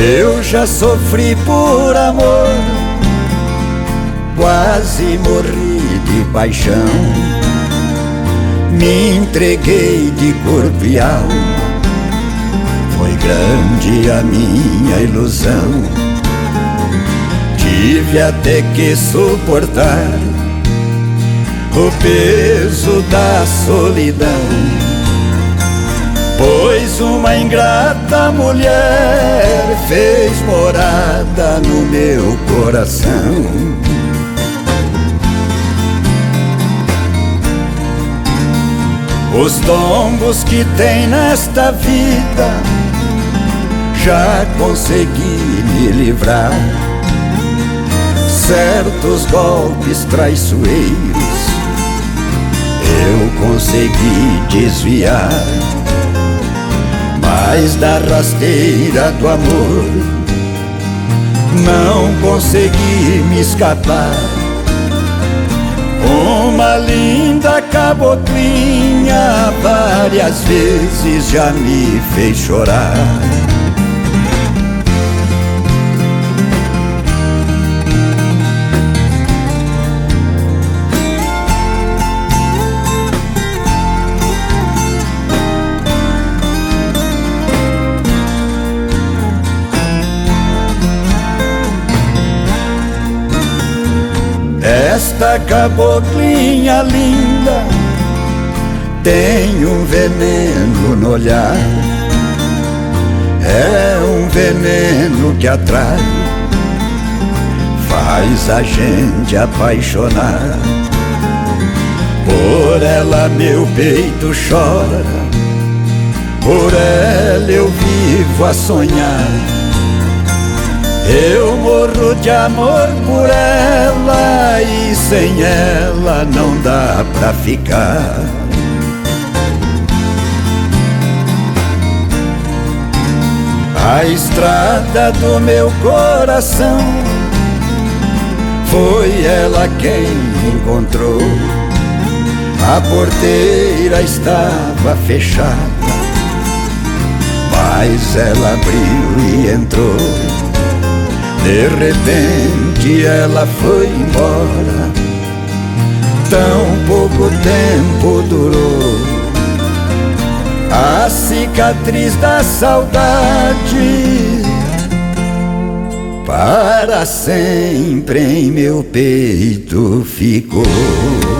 Eu já sofri por amor, quase morri de paixão. Me entreguei de corpo e alma, foi grande a minha ilusão. Tive até que suportar o peso da solidão, pois uma ingrata mulher fez morada no meu coração. Os tombos que tem nesta vida já consegui me livrar. Certos golpes traiçoeiros eu consegui desviar, mas da rasteira do amor não consegui me escapar. Uma linda caboclinha várias vezes já me fez chorar. Esta caboclinha linda tem um veneno no olhar, é um veneno que atrai, faz a gente apaixonar. Por ela meu peito chora, por ela eu vivo a sonhar. Eu morro de amor por ela e sem ela não dá pra ficar. A estrada do meu coração foi ela quem encontrou. A porteira estava fechada, mas ela abriu e entrou. De repente ela foi embora, tão pouco tempo durou. A cicatriz da saudade para sempre em meu peito ficou.